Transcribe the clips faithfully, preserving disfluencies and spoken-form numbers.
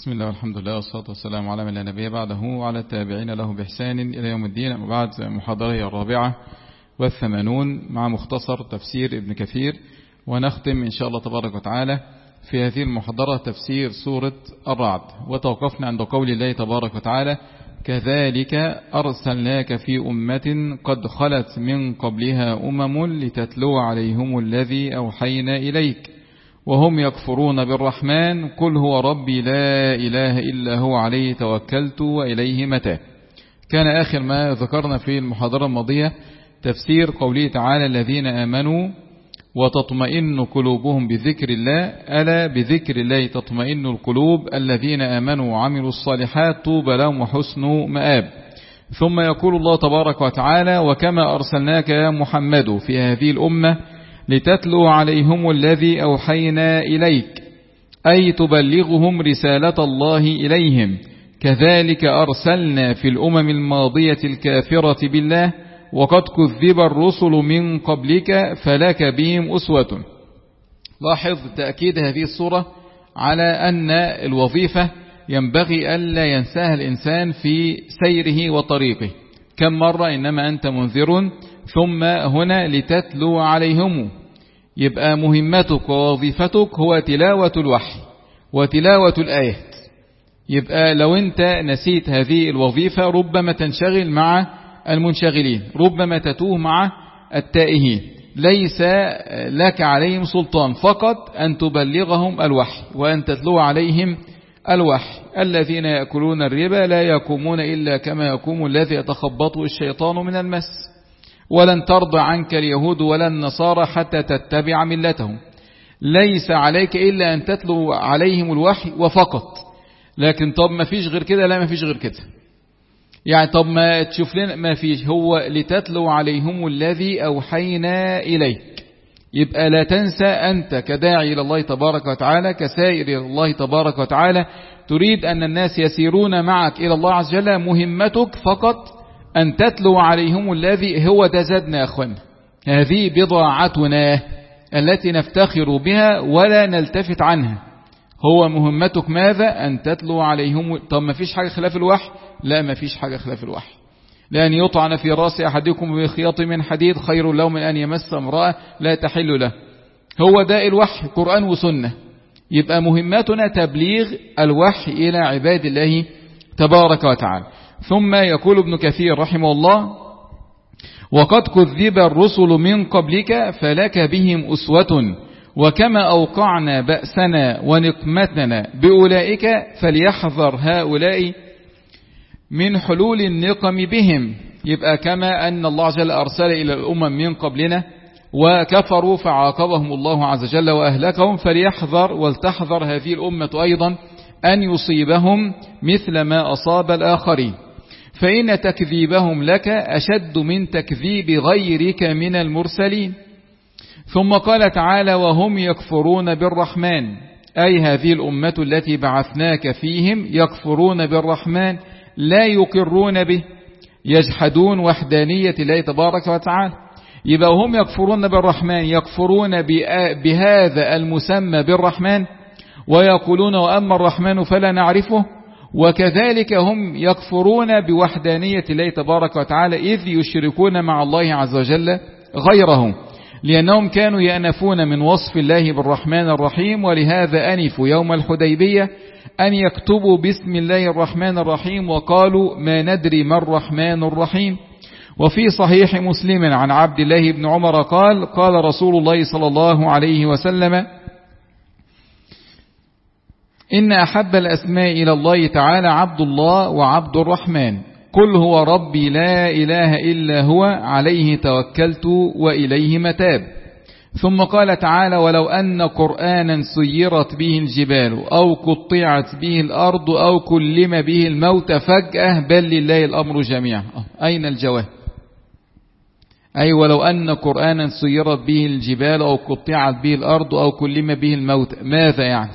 بسم الله والحمد لله والصلاة والسلام على من لا نبي بعده وعلى التابعين له بإحسان إلى يوم الدين. أما بعد، محاضرة الرابعة والثمانون مع مختصر تفسير ابن كثير، ونختم إن شاء الله تبارك وتعالى في هذه المحاضرة تفسير سورة الرعد. وتوقفنا عند قول الله تبارك وتعالى: كذلك أرسلناك في أمة قد خلت من قبلها أمم لتتلو عليهم الذي أوحينا إليك وهم يكفرون بالرحمن قل هو ربي لا إله إلا هو عليه توكلت وإليه متاب. كان آخر ما ذكرنا في المحاضرة الماضية تفسير قوله تعالى: الذين آمنوا وتطمئن قلوبهم بذكر الله ألا بذكر الله تطمئن القلوب الذين آمنوا وعملوا الصالحات طوبى لهم وحسن مآب. ثم يقول الله تبارك وتعالى: وكما أرسلناك يا محمد في هذه الأمة لتتلو عليهم الذي أوحينا إليك، أي تبلغهم رسالة الله إليهم، كذلك أرسلنا في الأمم الماضية الكافرة بالله وقد كذب الرسل من قبلك فلك بهم أسوة. لاحظ تأكيد هذه الصورة على أن الوظيفة ينبغي ألا ينساها الإنسان في سيره وطريقه. كم مرة إنما أنت منذر، ثم هنا لتتلو عليهم، يبقى مهمتك ووظيفتك هو تلاوة الوحي وتلاوة الآيات. يبقى لو أنت نسيت هذه الوظيفة ربما تنشغل مع المنشغلين، ربما تتوه مع التائهين. ليس لك عليهم سلطان، فقط أن تبلغهم الوحي وأن تتلو عليهم الوحي. الذين يأكلون الربا لا يقومون إلا كما يقوم الذي يتخبطه الشيطان من المس، ولن ترضى عنك اليهود ولا النصارى حتى تتبع ملتهم. ليس عليك إلا أن تتلو عليهم الوحي وفقط. لكن طب ما فيش غير كده؟ لا، ما فيش غير كده. يعني طب ما تشوف لنا؟ ما فيش. هو لتتلو عليهم الذي أوحينا إليك. يبقى لا تنسى أنت كداعي إلى الله تبارك وتعالى، كسائر إلى الله تبارك وتعالى، تريد أن الناس يسيرون معك إلى الله عز وجل، مهمتك فقط أن تتلو عليهم الذي هو ده زادنا يا أخوانا. هذه بضاعتنا التي نفتخر بها ولا نلتفت عنها. هو مهمتك ماذا؟ أن تتلو عليهم. طب ما فيش حاجة خلاف الوحي؟ لا، ما فيش حاجة خلاف الوحي. لأن يطعن في رأس أحدكم بخياط من حديد خير له من أن يمس امرأة لا تحل له. هو ده الوحي، قرآن وسنة. يبقى مهمتنا تبليغ الوحي إلى عباد الله تبارك وتعالى. ثم يقول ابن كثير رحمه الله: وقد كذب الرسل من قبلك فلك بهم أسوة، وكما أوقعنا بأسنا ونقمتنا بأولئك فليحذر هؤلاء من حلول النقم بهم. يبقى كما أن الله جل أرسل إلى الأمم من قبلنا وكفروا فعاقبهم الله عز وجل وأهلكهم، فليحذر ولتحذر هذه الأمة أيضا أن يصيبهم مثل ما أصاب الآخرين، فإن تكذيبهم لك أشد من تكذيب غيرك من المرسلين. ثم قال تعالى: وهم يكفرون بالرحمن، أي هذه الأمة التي بعثناك فيهم يكفرون بالرحمن، لا يقرون به، يجحدون وحدانية الله تبارك وتعالى. يبقى هم يكفرون بالرحمن، يكفرون بهذا المسمى بالرحمن، ويقولون وأما الرحمن فلا نعرفه. وكذلك هم يكفرون بوحدانية الله تبارك وتعالى إذ يشركون مع الله عز وجل غيره، لأنهم كانوا يأنفون من وصف الله بالرحمن الرحيم. ولهذا أنفوا يوم الحديبية أن يكتبوا بسم الله الرحمن الرحيم وقالوا ما ندري ما الرحمن الرحيم. وفي صحيح مسلم عن عبد الله بن عمر قال: قال رسول الله صلى الله عليه وسلم: إن أحب الأسماء إلى الله تعالى عبد الله وعبد الرحمن، قل هو ربي لا إله إلا هو عليه توكلت وإليه متاب. ثم قال تعالى: ولو أن قرآنا سيرت به الجبال أو قطعت به الأرض أو كلم به الموت فجأة بل لله الأمر جميعا. أين الجواب؟ أي ولو أن قرآنا سيرت به الجبال أو قطعت به الأرض أو كلم به الموت، ماذا يعني؟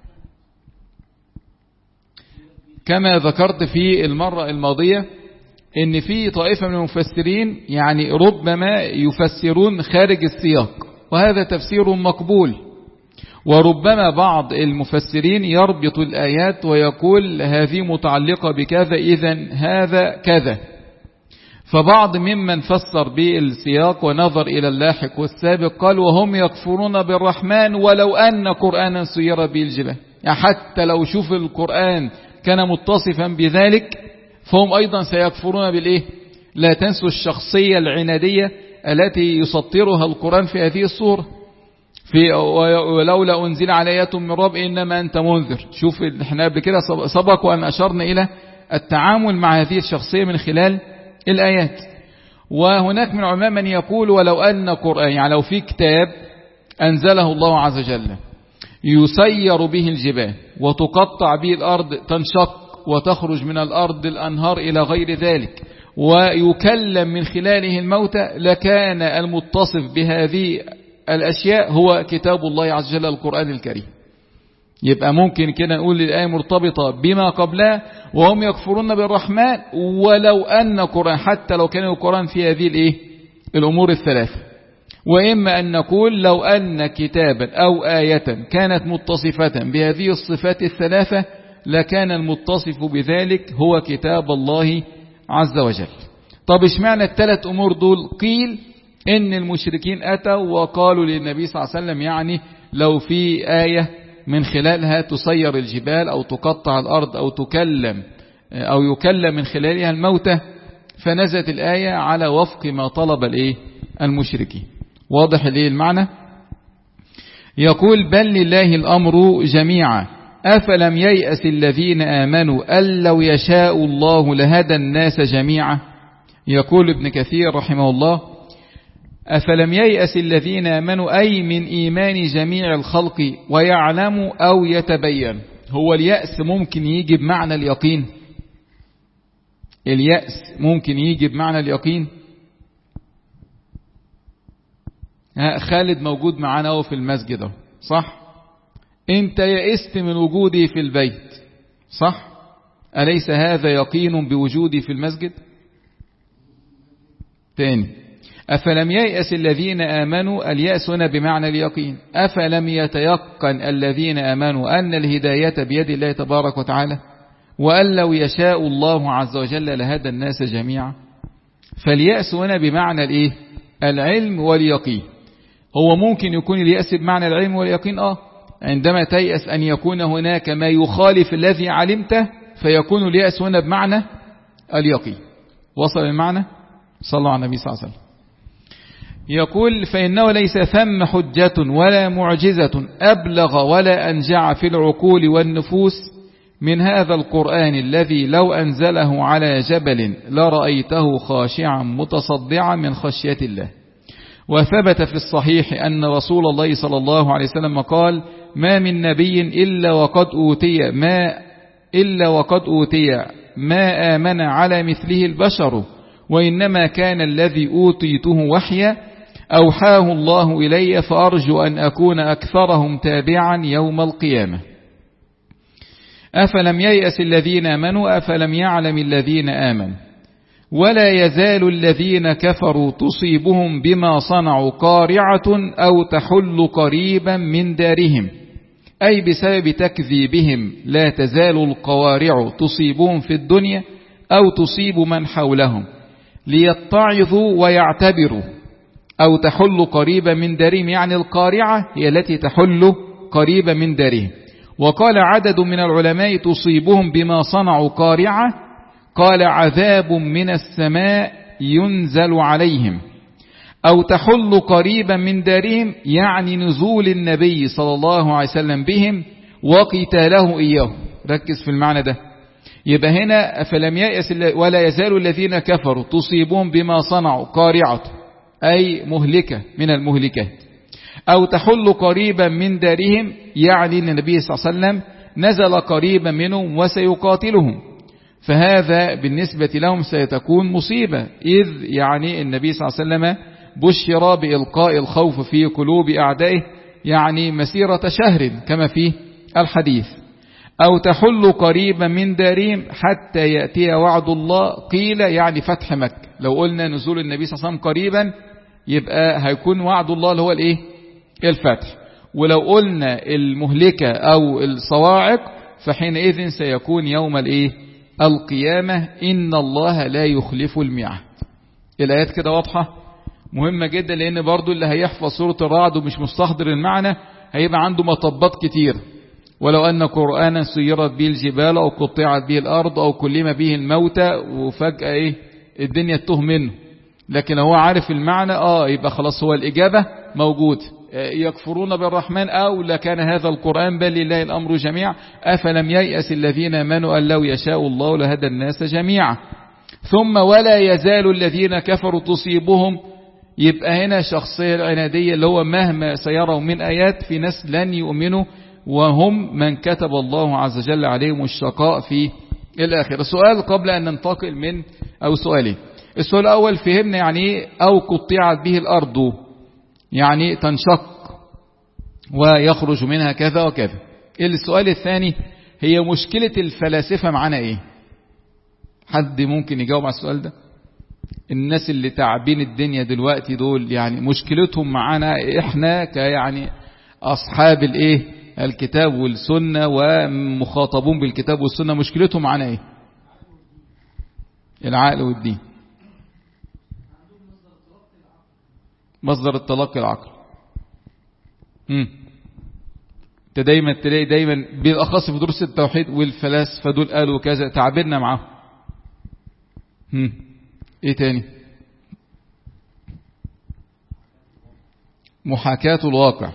كما ذكرت في المرة الماضية إن في طائفة من المفسرين يعني ربما يفسرون خارج السياق، وهذا تفسير مقبول. وربما بعض المفسرين يربط الآيات ويقول هذه متعلقة بكذا إذن هذا كذا. فبعض ممن فسر بالسياق ونظر إلى اللاحق والسابق قال وهم يكفرون بالرحمن ولو أن قرآنا سير به الجبال، يعني حتى لو شوف القرآن كان متصفا بذلك فهم أيضا سيكفرون بالإيه؟ لا تنسوا الشخصية العنادية التي يسطرها القرآن في هذه الصورة، في ولولا أنزل على آية من رب إنما أنت منذر. شوف احنا قبل كده سبق وأن أشرنا إلى التعامل مع هذه الشخصية من خلال الآيات. وهناك من العلماء من يقول ولو أن قرآن، يعني لو في كتاب أنزله الله عز وجل يسير به الجبال وتقطع به الأرض، تنشق وتخرج من الأرض الأنهار إلى غير ذلك، ويكلم من خلاله الموتى، لكان المتصف بهذه الأشياء هو كتاب الله عز وجل القرآن الكريم. يبقى ممكن كده نقول الآية مرتبطة بما قبلها، وهم يكفرون بالرحمن ولو أن قرآن، حتى لو كان القرآن في هذه الإيه؟ الأمور الثلاثة. وإما أن نقول لو أن كتابا أو آية كانت متصفة بهذه الصفات الثلاثة لكان المتصف بذلك هو كتاب الله عز وجل. طب اشمعنى الثلاث أمور دول؟ قيل إن المشركين أتوا وقالوا للنبي صلى الله عليه وسلم يعني لو في آية من خلالها تسير الجبال أو تقطع الأرض أو تكلم أو يكلم من خلالها الموتى، فنزلت الآية على وفق ما طلب الإيه؟ المشركين. واضح الإيه المعنى؟ يقول بل لله الأمر جميعا أفلم ييأس الذين آمنوا أن لو يشاء الله لهدى الناس جميعا. يقول ابن كثير رحمه الله أفلم ييأس الذين آمنوا أي من إيمان جميع الخلق ويعلموا أو يتبين. هو اليأس ممكن يجي بمعنى اليقين؟ اليأس ممكن يجي بمعنى اليقين؟ خالد موجود معانا هو في المسجد صح؟ انت يئست من وجودي في البيت صح؟ أليس هذا يقين بوجودي في المسجد؟ تاني، أفلم ييأس الذين آمنوا، اليأس هنا بمعنى اليقين. أفلم يتيقن الذين آمنوا أن الهداية بيد الله تبارك وتعالى وأن لو يشاء الله عز وجل لهدى الناس جميعا. فاليأس هنا بمعنى الإيه؟ العلم واليقين. هو ممكن يكون اليأس بمعنى العلم واليقين آه عندما تيأس أن يكون هناك ما يخالف الذي علمته فيكون اليأس هنا بمعنى اليقين. وصل المعنى؟ صلى على النبي صلى الله عليه وسلم. يقول فإنه ليس ثم حجة ولا معجزة أبلغ ولا أنجع في العقول والنفوس من هذا القرآن الذي لو أنزله على جبل لرأيته خاشعا متصدعا من خشية الله. وثبت في الصحيح أن رسول الله صلى الله عليه وسلم قال ما من نبي إلا وقد أوتي ما إلا وقد أوتي ما آمن على مثله البشر، وإنما كان الذي أوتيته وحيا أوحاه الله إلي فأرجو أن أكون أكثرهم تابعا يوم القيامة. أفلم ييأس الذين آمنوا أفلم يعلم الذين آمنوا ولا يزال الذين كفروا تصيبهم بما صنعوا قارعة أو تحل قريبا من دارهم، أي بسبب تكذيبهم لا تزال القوارع تصيبهم في الدنيا أو تصيب من حولهم ليتعظوا ويعتبروا. أو تحل قريبا من دارهم يعني القارعة هي التي تحل قريبا من دارهم. وقال عدد من العلماء تصيبهم بما صنعوا قارعة، قال عذاب من السماء ينزل عليهم. أو تحل قريبا من دارهم يعني نزول النبي صلى الله عليه وسلم بهم وقتاله إياه. ركز في المعنى ده. يبقى هنا أفلم ييأس ولا يزال الذين كفروا تصيبهم بما صنعوا قارعة أي مهلكة من المهلكات. أو تحل قريبا من دارهم يعني أن النبي صلى الله عليه وسلم نزل قريبا منهم وسيقاتلهم، فهذا بالنسبة لهم سيتكون مصيبة، إذ يعني النبي صلى الله عليه وسلم بشر بإلقاء الخوف في قلوب أعدائه يعني مسيرة شهر كما في الحديث. أو تحل قريبا من دارهم حتى يأتي وعد الله، قيل يعني فتح مكة. لو قلنا نزول النبي صلى الله عليه وسلم قريبا يبقى هيكون وعد الله اللي هو الايه؟ الفتح. ولو قلنا المهلكة أو الصواعق فحينئذ سيكون يوم الإيه القيامة إن الله لا يخلف الميعاد. الآيات كده واضحة مهمة جدا، لأن برضو اللي هيحفظ سورة الرعد ومش مستحضر المعنى هيبقى عنده مطبات كتير. ولو أن قرآنا سيرت به الجبال أو قطعت به الأرض أو كلم به الموتى، وفجأة إيه الدنيا تتوه منه. لكن هو عارف المعنى آه يبقى خلاص هو الإجابة موجود. يكفرون بالرحمن أو لكان هذا القرآن بل لله الأمر جميعا أفلم ييأس الذين آمنوا أن لو يشاء الله لهدى الناس جميعا. ثم ولا يزال الذين كفروا تصيبهم، يبقى هنا شخصية العنادية اللي هو مهما سيروا من آيات في ناس لن يؤمنوا، وهم من كتب الله عز وجل عليهم الشقاء في الآخرة. سؤال قبل أن ننتقل من أو سؤالين. السؤال الأول فهمنا يعني أو قطعت به الأرض، يعني تنشق ويخرج منها كذا وكذا. السؤال الثاني هي مشكلة الفلاسفة معنا إيه؟ حد ممكن يجاوب على السؤال ده؟ الناس اللي تعبين الدنيا دلوقتي دول يعني مشكلتهم معنا إحنا كيعني أصحاب الإيه الكتاب والسنة ومخاطبون بالكتاب والسنة، مشكلتهم معنا إيه؟ العقل والدين. مصدر التلقي العقل. امم انت دايما تلاقي دايما بالاخص في دروس التوحيد والفلاسفه دول قالوا كذا تعبنا معاهم. امم ايه تاني؟ محاكاة الواقع.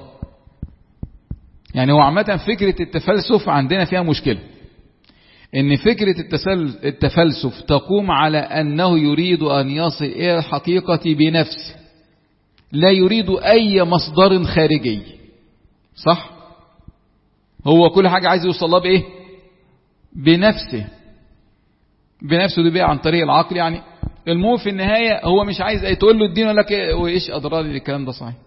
يعني هو عامه فكره التفلسف عندنا فيها مشكله، ان فكره التفلسف تقوم على انه يريد ان يصل الى الحقيقه بنفسه، لا يريد أي مصدر خارجي. صح؟ هو كل حاجة عايز يوصل لها بإيه؟ بنفسه. بنفسه دي بقى عن طريق العقل. يعني المهم في النهاية هو مش عايز أي تقول له الدين ولا لك وإيش أضرار الكلام ده. صحيح؟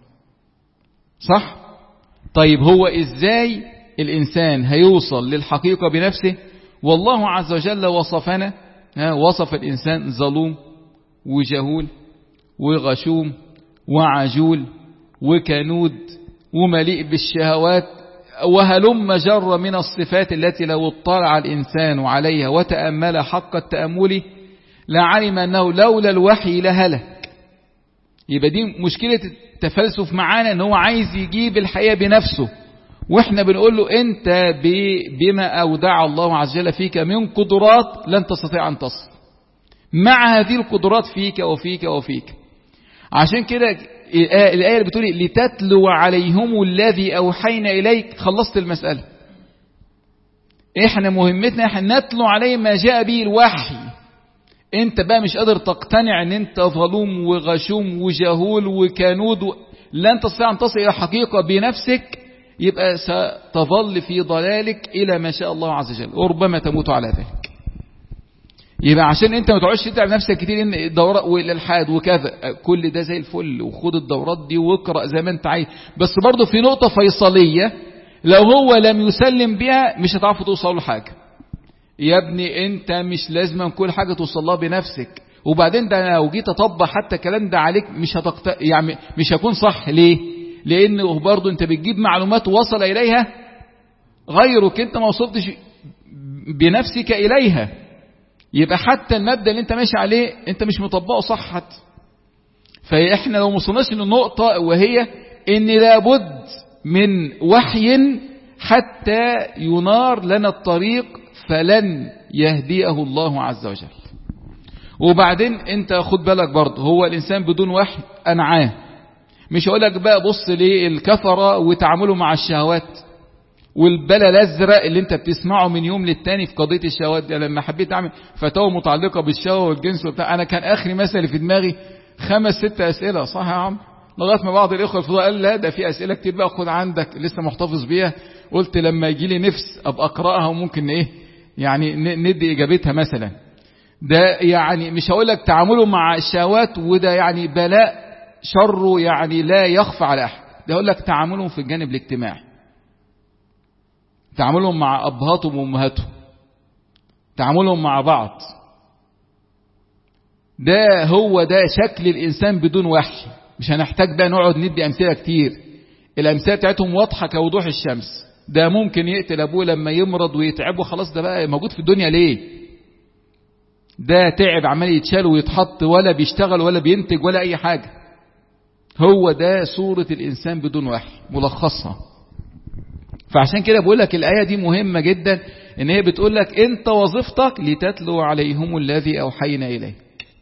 صح؟ طيب هو إزاي الإنسان هيوصل للحقيقة بنفسه؟ والله عز وجل وصفنا، وصف الإنسان ظلوم وجهول وغشوم وعجول وكنود ومليء بالشهوات وهلم جر من الصفات التي لو اطلع الإنسان عليها وتأمل حق التأمل لعلم أنه لولا الوحي لهلك. يبقى دي مشكلة التفلسف معانا، ان هو عايز يجيب الحقيقة بنفسه، واحنا بنقول له انت بما أودع الله عز وجل فيك من قدرات لن تستطيع أن تصل مع هذه القدرات فيك وفيك وفيك. عشان كده الآية اللي بتقول لتتلو عليهم الذي أوحينا إليك، خلصت المسألة. احنا مهمتنا احنا نتلو عليه ما جاء به الوحي. انت بقى مش قادر تقتنع ان انت ظلوم وغشوم وجهول وكنود و... لن تستطيع ان تصل الى حقيقة بنفسك، يبقى ستظل في ضلالك الى ما شاء الله عز وجل، وربما تموت على ذلك. يبقى عشان انت ما تقعدش تتعب نفسك كتير ان الدورات والالحاد وكذا، كل ده زي الفل، وخد الدورات دي واقرا زي ما انت عايز، بس برضه في نقطة فيصلية لو هو لم يسلم بها مش هتعرفوا توصلوا لحاجة. يا ابني انت مش لازم كل حاجة توصل لها بنفسك، وبعدين ده لو جيت اطبق حتى الكلام ده عليك مش هتقت... يعني مش هيكون صح. ليه؟ لانه برضه انت بتجيب معلومات وصل اليها غيرك، انت ما وصلتش بنفسك اليها. يبقى حتى المبدأ اللي انت ماشي عليه انت مش مطبقه صح حتى. فاحنا لو مصناش للنقطة وهي ان لابد من وحي حتى ينار لنا الطريق، فلن يهديه الله عز وجل. وبعدين انت خد بالك برضه هو الانسان بدون وحي انعاه. مش هقولك بقى بص للكفرة وتعامله مع الشهوات والبلا الازرق اللي انت بتسمعه من يوم للتاني في قضية الشهوات دي. لما حبيت اعمل فتاوى متعلقة بالشهوة والجنس وبتاع، انا كان اخري مثل في دماغي خمس ست اسئلة. صح يا عم؟ لغاية ما بعض الاخوة الفضاء قال لا ده في اسئلة كتير بقى خد عندك لسه محتفظ بيها. قلت لما يجي لي نفس ابقى اقراها وممكن ايه يعني ندي اجابتها مثلا. ده يعني مش هقولك تعامله مع الشهوات وده يعني بلاء شره يعني لا يخفى على احد، ده هقولك تعاملهم في الجانب الاجتماعي، تعاملهم مع أبهاتهم وأمهاتهم، تعاملهم مع بعض. ده هو ده شكل الإنسان بدون وحي. مش هنحتاج بقى نقعد ندي أمثلة كتير. الأمثال بتاعتهم واضحة كوضوح الشمس. ده ممكن يقتل أبوه لما يمرض ويتعبه، خلاص ده بقى موجود في الدنيا ليه؟ ده تعب عمال يتشال ويتحط ولا بيشتغل ولا بينتج ولا أي حاجة. هو ده صورة الإنسان بدون وحي ملخصها. فعشان كده بقول لك الآية دي مهمة جدا، إن هي بتقول لك أنت وظيفتك لتتلو عليهم الذي أوحينا إليه.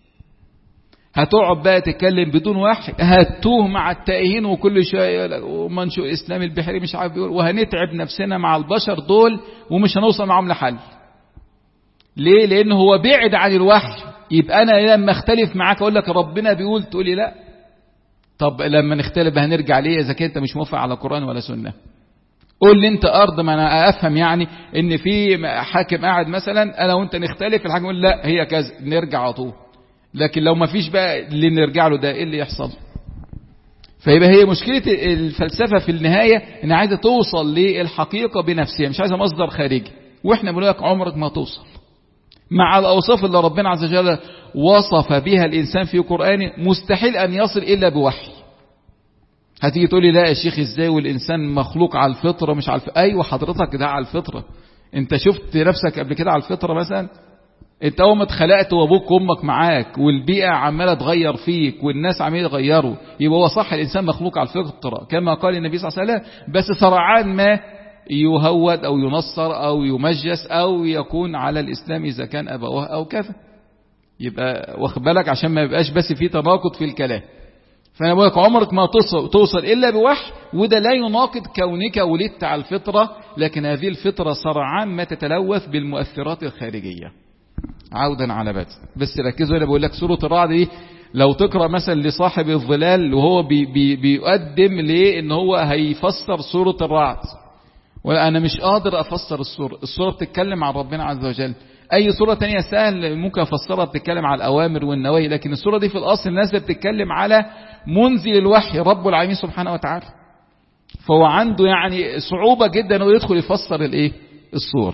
هتقعد بقى تتكلم بدون وحي، هتوه مع التائهين وكل شويه ومنشؤ اسلام البحري مش عارف بيقول، وهنتعب نفسنا مع البشر دول ومش هنوصل معهم لحل. ليه؟ لأنه هو بعد عن الوحي. يبقى أنا لما اختلف معاك أقول لك ربنا بيقول، تقول لي لا. طب لما نختلف هنرجع ليه إذا كنت مش موافق على قرآن ولا سنة؟ قول لي أنت أرض ما أنا أفهم يعني إن في حاكم قاعد مثلا أنا وأنت نختلف، الحاكم يقول لا هي كذا، نرجع على طول. لكن لو ما فيش بقى اللي نرجع له ده، ايه اللي يحصل؟ فيبقى هي مشكلة الفلسفة في النهاية ان عايزة توصل للحقيقة بنفسها، مش عايزة مصدر خارجي. واحنا بنقول لك عمرك ما توصل مع الاوصاف اللي ربنا عز وجل وصف بها الانسان في قرآنه، مستحيل ان يصل الا بوحي. هتيجي تقول لي لا يا شيخ ازاي والانسان مخلوق على الفطرة مش على الفطرة. ايوه حضرتك ده على الفطرة. انت شفت نفسك قبل كده على الفطرة مثلا؟ انت اول ما اتخلقت وابوك وامك معاك والبيئة عمالة تغير فيك والناس عمالة يغيروا، يبقى هو صح الانسان مخلوق على الفطرة كما قال النبي صلى الله عليه وسلم، بس سرعان ما يهود او ينصر او يمجس او يكون على الاسلام اذا كان ابوه او كذا. يبقى واخد بالك عشان ما يبقاش بس في تناقض في الكلام. فانا بقول لك عمرك ما توصل, توصل الا بوحي، وده لا يناقض كونك ولدت على الفطرة، لكن هذه الفطرة سرعان ما تتلوث بالمؤثرات الخارجية. عودا على بدء. بس ركزوا هنا بقول لك سورة الرعد دي لو تقرأ مثلا لصاحب الظلال وهو بي بي بيقدم ليه ان هو هيفسر سورة الرعد، وانا مش قادر افسر السورة. السورة بتتكلم عن ربنا عز وجل. اي سورة تانية سهل ممكن افسرها، بتتكلم على الاوامر والنواهي، لكن السورة دي في الاصل الناس بتتكلم على منزل الوحي رب العالمين سبحانه وتعالى. فهو عنده يعني صعوبة جدا انه يدخل يفسر الايه السورة.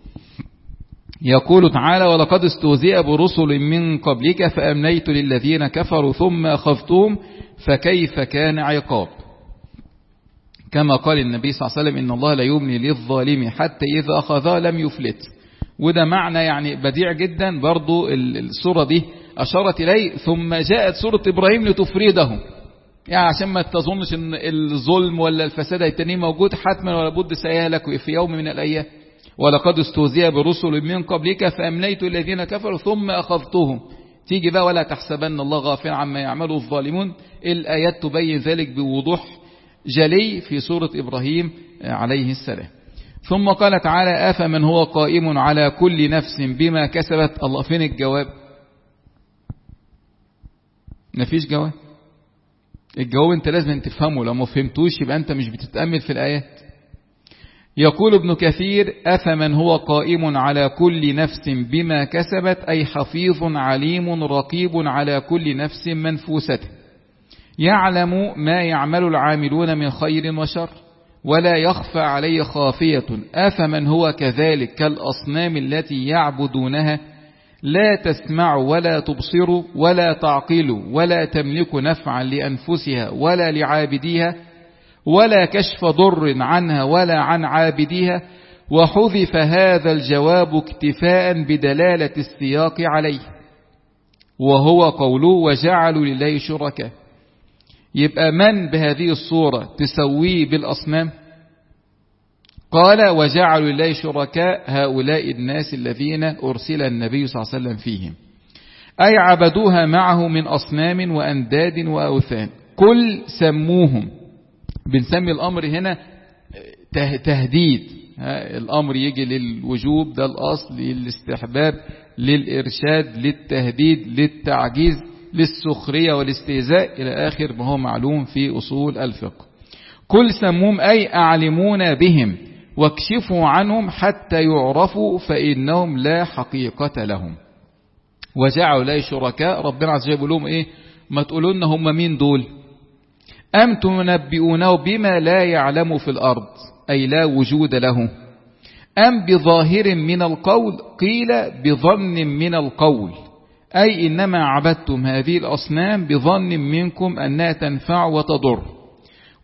يقول تعالى ولقد استهزئ برسل من قبلك فأمليت للذين كفروا ثم أخذتهم فكيف كان عقاب. كما قال النبي صلى الله عليه وسلم إن الله لا يملي للظالم حتى إذا أخذه لم يفلت. وده معنى يعني بديع جدا برضو السورة دي أشارت إليه. ثم جاءت سورة إبراهيم لتفريده، يعني عشان ما تظنش إن الظلم ولا الفساد التاني موجود حتما ولا بد سيهلك في يوم من الأيام. ولقد استهزئ برسل من قبلك فأمليت الذين كفروا ثم أخذتهم. تيجي بقى ولا تحسبن الله غافلا عما يعمله الظالمون. الآيات تبين ذلك بوضوح جلي في سورة إبراهيم عليه السلام. ثم قال تعالى أفمن هو قائم على كل نفس بما كسبت. الله فين الجواب؟ مفيش جواب. الجواب انت لازم تفهمه، لو ما فهمتوش يبقى انت مش بتتأمل في الآيات. يقول ابن كثير أفمن هو قائم على كل نفس بما كسبت أي حفيظ عليم رقيب على كل نفس منفوسته، يعلم ما يعمل العاملون من خير وشر ولا يخفى عليه خافية. أفمن هو كذلك كالأصنام التي يعبدونها لا تسمع ولا تبصر ولا تعقل ولا تملك نفعا لأنفسها ولا لعابديها ولا كشف ضر عنها ولا عن عابديها. وحذف هذا الجواب اكتفاء بدلالة السياق عليه، وهو قوله وجعلوا لله شركاء. يبقى من بهذه الصورة تسويه بالأصنام؟ قال وجعلوا لله شركاء هؤلاء الناس الذين أرسل النبي صلى الله عليه وسلم فيهم، أي عبدوها معه من أصنام وأنداد وأوثان. كل سموهم. بنسمي الأمر هنا تهديد. الأمر يجي للوجوب ده الأصل، للاستحباب، للإرشاد، للتهديد، للتعجيز، للسخرية والاستهزاء إلى آخر ما هو معلوم في أصول الفقه. كل سموهم أي أعلمونا بهم واكشفوا عنهم حتى يعرفوا فإنهم لا حقيقة لهم. وجعلوا لي شركاء. ربنا عز وجل لهم إيه؟ ما تقولون هم مين دول؟ أم تنبئونه بما لا يعلم في الأرض أي لا وجود له، أم بظاهر من القول قيل بظن من القول أي إنما عبدتم هذه الأصنام بظن منكم أنها تنفع وتضر،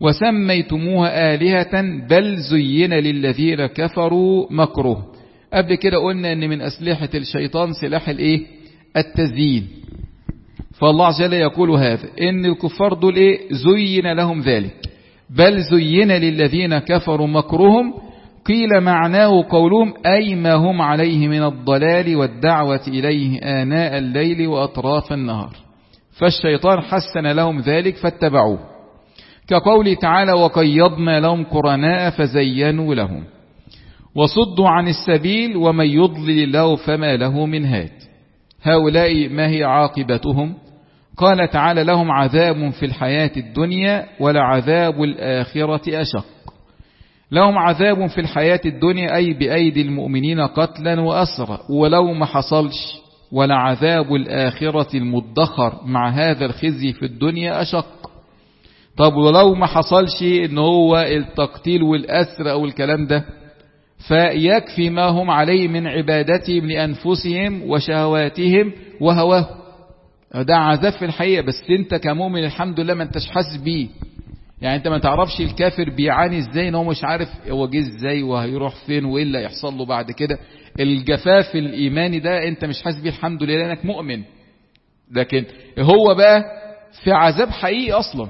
وسميتموها آلهة بل زين للذين كفروا مكره. قبل كده قلنا ان من أسلحة الشيطان سلاح الايه؟ التزيين. فالله عز وجل يقول هذا ان الكفار دول ايه؟ زين لهم ذلك. بل زين للذين كفروا مكرهم. قيل معناه قولهم أي ما هم عليه من الضلال والدعوة إليه آناء الليل وأطراف النهار. فالشيطان حسن لهم ذلك فاتبعوه، كقوله تعالى وقيضنا لهم قرناء فزينوا لهم. وصدوا عن السبيل ومن يضلل الله فما له من هاد. هؤلاء ما هي عاقبتهم؟ قال تعالى لهم عذاب في الحياة الدنيا ولعذاب الآخرة أشق. لهم عذاب في الحياة الدنيا أي بأيدي المؤمنين قتلا وأسرا، ولو ما حصلش، ولعذاب الآخرة المدخر مع هذا الخزي في الدنيا أشق. طب ولو ما حصلش إن هو التقتيل والأسر أو الكلام ده، فيكفي ما هم عليه من عبادتهم لأنفسهم وشهواتهم وهواهم. ده عذاب في الحقيقة، بس انت كمؤمن الحمد لله ما انتش حاسس بيه. يعني انت ما تعرفش الكافر بيعاني ازاي، ان هو مش عارف هو جه ازاي وهيروح فين وايه اللي هيحصل له بعد كده. الجفاف الايماني ده انت مش حاسس بيه الحمد لله لانك مؤمن. لكن هو بقى في عذاب حقيقي اصلا.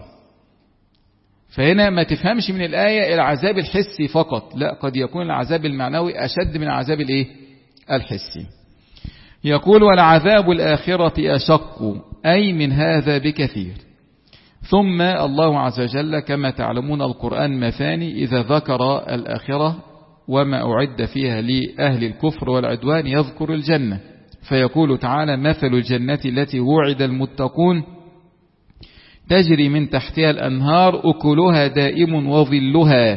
فهنا ما تفهمش من الآية العذاب الحسي فقط، لا، قد يكون العذاب المعنوي أشد من العذاب الايه؟ الحسي. يقول ولعذاب الآخرة أشق أي من هذا بكثير. ثم الله عز وجل كما تعلمون القرآن مثاني إذا ذكر الآخرة وما أعد فيها لأهل الكفر والعدوان يذكر الجنة، فيقول تعالى مثل الجنة التي وعد المتقون تجري من تحتها الأنهار أكلها دائم وظلها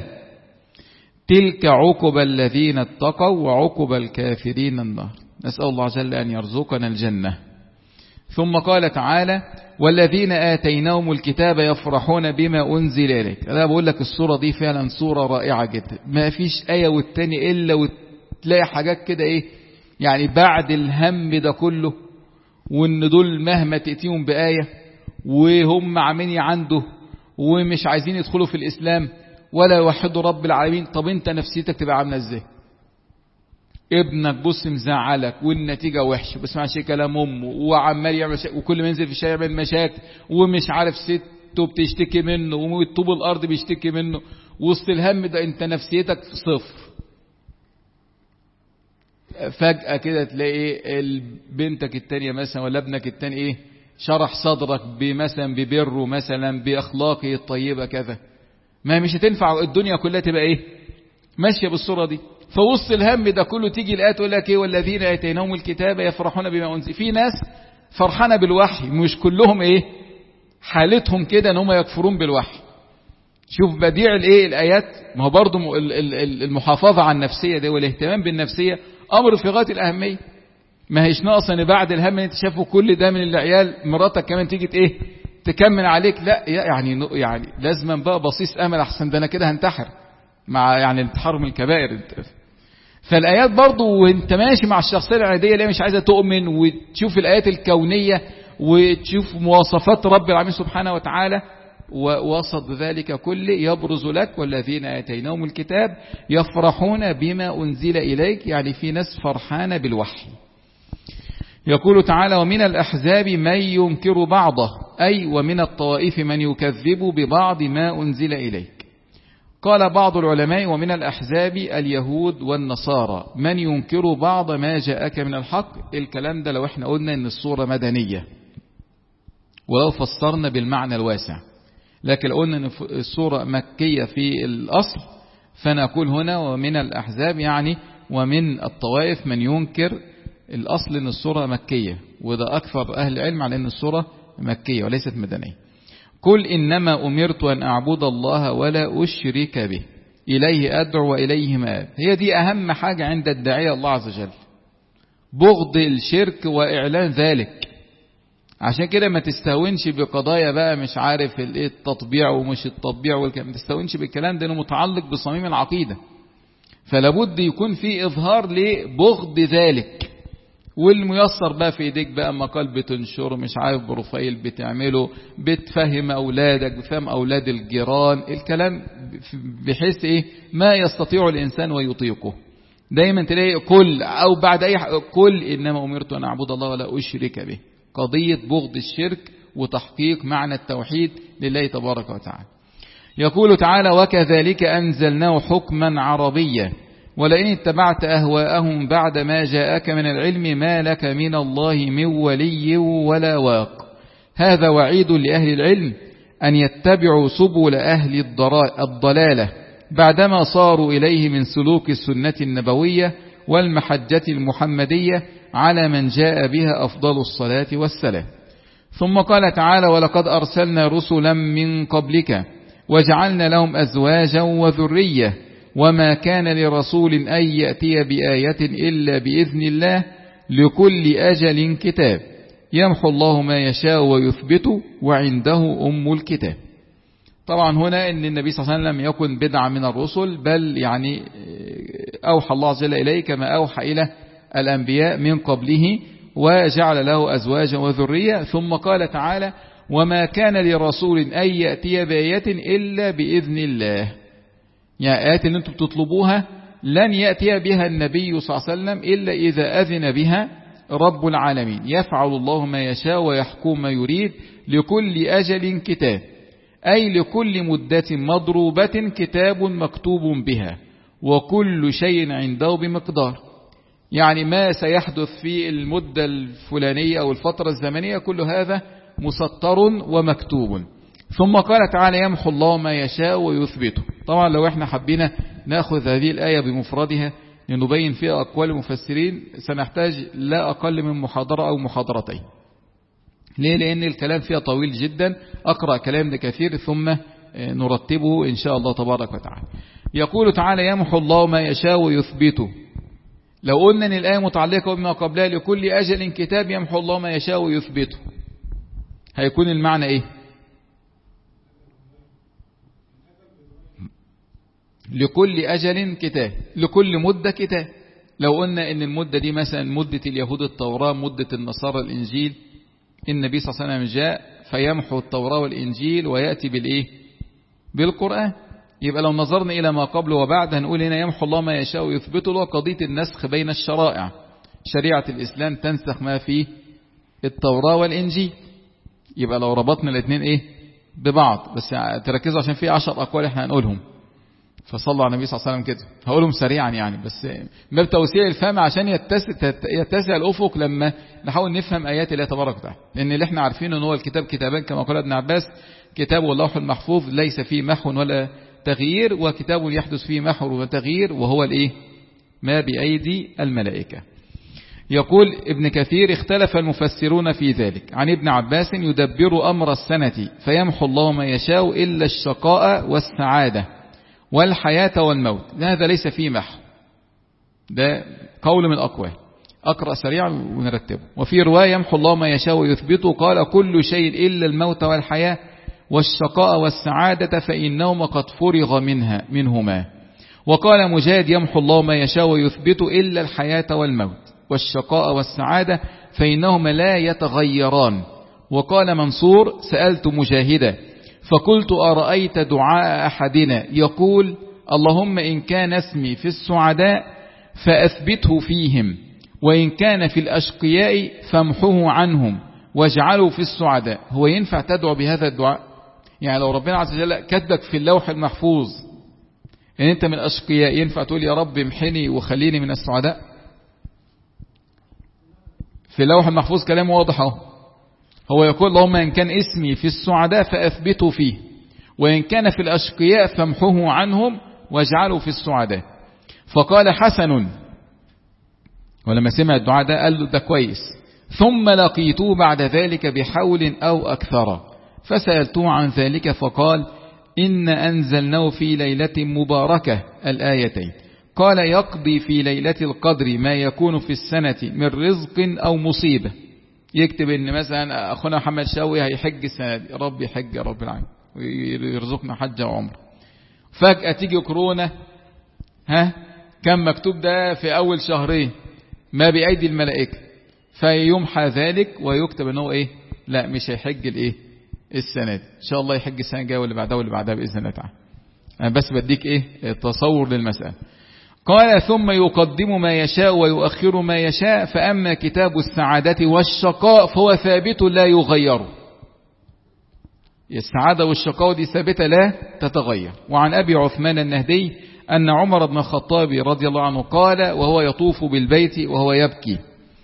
تلك عقب الذين اتقوا وعقب الكافرين النار. نسأل الله عز وجل أن يرزقنا الجنة. ثم قال تعالى والذين آتيناهم الكتاب يفرحون بما أنزل إليك. أنا بقول لك الصورة دي فعلا صورة رائعة جدا، ما فيش آية والتاني إلا وتلاقي حاجات كده إيه يعني بعد الهم ده كله، وإن دول مهما تأتيهم بآية وهم عاملين عنده ومش عايزين يدخلوا في الإسلام ولا يوحدوا رب العالمين. طب انت نفسيتك تبقى عامله ازاي؟ ابنك بص مزعلك والنتيجة وحشة، بس ما كلام امه وعمال يعمل مشاكل، وكل ما ينزل في الشارع يعمل مشاكل، ومش عارف سته بتشتكي منه وطوب الارض بيشتكي منه. وسط الهم ده انت نفسيتك صفر. فجأة كده تلاقي بنتك التانية مثلا ولا ابنك التاني ايه شرح صدرك بمثلا ببره مثلا بأخلاقه الطيبة كذا. ما مش هتنفع الدنيا كلها تبقى ايه ماشية بالصورة دي. فوسط الهم ده كله تيجي الآية تقول لك ايه والذين آتيناهم الكتاب يفرحون بما أنزل. في ناس فرحانة بالوحي، مش كلهم ايه حالتهم كده ان هم يكفرون بالوحي. شوف بديع الايه الآيات. ما هو برضو المحافظة على النفسية دي والاهتمام بالنفسية أمر في غاية الأهمية. ما هيش ناقص ان بعد الهم اللي انت شافه كل ده من العيال مراتك كمان تيجي ايه تكمل عليك. لا يعني يعني لازم بقى بصيص امل، احسن ده انا كده هنتحر مع يعني الانتحار من الكبائر. فالايات برضو وانت ماشي مع الشخصيه العاديه اللي مش عايزه تؤمن وتشوف الايات الكونيه وتشوف مواصفات رب العالمين سبحانه وتعالى، ووسط ذلك كله يبرز لك والذين آتيناهم الكتاب يفرحون بما أنزل إليك. يعني في ناس فرحانة بالوحي. يقول تعالى ومن الأحزاب من ينكر بعضه أي ومن الطوائف من يكذب ببعض ما أنزل إليك. قال بعض العلماء ومن الأحزاب اليهود والنصارى من ينكر بعض ما جاءك من الحق. الكلام ده لو احنا قلنا ان الصورة مدنية ولو فسرنا بالمعنى الواسع، لكن لو قلنا ان الصورة مكية في الأصل فنقول هنا ومن الأحزاب يعني ومن الطوائف من ينكر. الأصل ان الصورة مكية، وده أكثر أهل العلم على ان الصورة مكية وليست مدنية. قل إنما أمرت أن أعبد الله ولا أشرك به إليه أدعو وإليه مآب. هي دي أهم حاجة عند الداعية الله عز وجل، بغض الشرك وإعلان ذلك. عشان كده ما تستهونش بقضايا بقى مش عارف الايه التطبيع ومش التطبيع والكلام، ما تستهونش بالكلام ده، انه متعلق بصميم العقيدة. فلابد يكون في إظهار لبغض ذلك والميسر بقى في ايديك بقى، مقال بتنشره، مش عارف بروفايل بتعمله، بتفهم اولادك، بتفهم اولاد الجيران، الكلام بحيث ايه ما يستطيع الانسان ويطيقه. دايما تلاقي كل او بعد اي كل انما امرت ان اعبد الله ولا اشرك به، قضية بغض الشرك وتحقيق معنى التوحيد لله تبارك وتعالى. يقول تعالى: وكذلك انزلناه حكما عربيا ولئن اتبعت أهواءهم بعد ما جاءك من العلم ما لك من الله من ولي ولا واق. هذا وعيد لأهل العلم أن يتبعوا سبل أهل الضلالة بعدما صاروا إليه من سلوك السنة النبوية والمحجة المحمدية على من جاء بها أفضل الصلاة والسلام. ثم قال تعالى: ولقد أرسلنا رسلا من قبلك وجعلنا لهم أزواجا وذرية وما كان لرسول أن يأتي بآية إلا بإذن الله لكل أجل كتاب يمحو الله ما يشاء ويثبت وعنده أم الكتاب. طبعا هنا أن النبي صلى الله عليه وسلم يكون بدعة من الرسل، بل يعني أوحى الله عز وجل إليه كما أوحى إلى الأنبياء من قبله وجعل له أزواجا وذرية. ثم قال تعالى: وما كان لرسول أن يأتي بآية إلا بإذن الله. يعني آيات اللي انتم بتطلبوها لن يأتي بها النبي صلى الله عليه وسلم إلا إذا أذن بها رب العالمين. يفعل الله ما يشاء ويحكم ما يريد لكل أجل كتاب، أي لكل مدة مضروبة كتاب مكتوب بها وكل شيء عنده بمقدار. يعني ما سيحدث في المدة الفلانية أو الفترة الزمنية كل هذا مسطر ومكتوب. ثم قال تعالى: يمحو الله ما يشاء ويثبته. طبعا لو احنا حبينا ناخذ هذه الآية بمفردها لنبين فيها أقوال المفسرين سنحتاج لا أقل من محاضرة أو محاضرتين. ليه؟ لأن الكلام فيها طويل جدا. أقرأ كلام كثير ثم نرتبه إن شاء الله تبارك وتعالى. يقول تعالى: يمحو الله ما يشاء ويثبته. لو قلنا أن الآية متعلقة بما قبلها لكل أجل كتاب يمحو الله ما يشاء ويثبته، هيكون المعنى إيه؟ لكل أجل كتاب، لكل مدة كتاب. لو قلنا ان المدة دي مثلا مدة اليهود التوراة، مدة النصارى الإنجيل، النبي صلى الله عليه وسلم جاء فيمحو التوراة والإنجيل ويأتي بالإيه؟ بالقرآن. يبقى لو نظرنا إلى ما قبل وبعد هنقول هنا يمحو الله ما يشاء ويثبته، له قضية النسخ بين الشرائع. شريعة الإسلام تنسخ ما في التوراة والإنجيل. يبقى لو ربطنا الاثنين إيه؟ ببعض. بس تركزوا عشان في عشر أقوال احنا هنقولهم، فصلوا على النبي صلى الله عليه وسلم كده. هقولهم سريعا يعني بس باب توسيع الفهم عشان يتسع, يتسع الأفق لما نحاول نفهم آيات الله تبارك وتعالى. لأن اللي احنا عارفينه ان هو الكتاب كتابان كما قال ابن عباس: كتاب واللوح المحفوظ ليس فيه محو ولا تغيير، وكتاب يحدث فيه محو وتغيير وهو الايه؟ ما بأيدي الملائكة. يقول ابن كثير: اختلف المفسرون في ذلك. عن ابن عباس: يدبر أمر السنة فيمحو الله ما يشاء إلا الشقاء والسعادة والحياة والموت. هذا ليس فيه محو. ده قول من الأقوال. أقرأ سريعا ونرتبه. وفي رواية: يمحو الله ما يشاء ويثبته، قال: كل شيء إلا الموت والحياة والشقاء والسعادة فإنهما قد فرغ منها منهما. وقال مجاهد: يمحو الله ما يشاء ويثبته إلا الحياة والموت والشقاء والسعادة فإنهما لا يتغيران. وقال منصور: سألت مجاهدا فقلت: أرأيت دعاء أحدنا يقول: اللهم إن كان اسمي في السعداء فأثبته فيهم، وإن كان في الأشقياء فامحه عنهم واجعله في السعداء. هو ينفع تدعو بهذا الدعاء؟ يعني لو ربنا عز وجل كتبك في اللوح المحفوظ إن أنت من الأشقياء، ينفع تقول يا رب امحني وخليني من السعداء؟ في اللوح المحفوظ كلام واضح اهو. هو يقول: اللهم إن كان اسمي في السعداء فأثبته فيه، وإن كان في الأشقياء فامحه عنهم واجعله في السعداء. فقال حسن، ولما سمع الدعاء ده قال له ده كويس. ثم لقيته بعد ذلك بحول أو أكثر فسألته عن ذلك فقال: إن أنزلناه في ليلة مباركة الآيتين. قال: يقضي في ليلة القدر ما يكون في السنة من رزق أو مصيبة. يكتب ان مثلا اخونا محمد شاوي هيحج السنه دي، رب يحج يا رب العالمين ويرزقنا حج وعمره. فجأة تيجي كورونا، ها كان مكتوب ده في اول شهرين ما بأيدي الملائكة، فيمحى ذلك ويكتب أنه إيه لا مش هيحج الإيه السنة دي، إن شاء الله يحج السنة الجاية واللي بعدها واللي بعدها بإذن الله تعالى. أنا بس بديك إيه تصور للمسألة. قال ثم يقدم ما يشاء ويؤخر ما يشاء، فأما كتاب السعادة والشقاء فهو ثابت لا يغير. السعادة والشقاء دي ثابتة لا تتغير. وعن أبي عثمان النهدي أن عمر بن الخطاب رضي الله عنه قال وهو يطوف بالبيت وهو يبكي: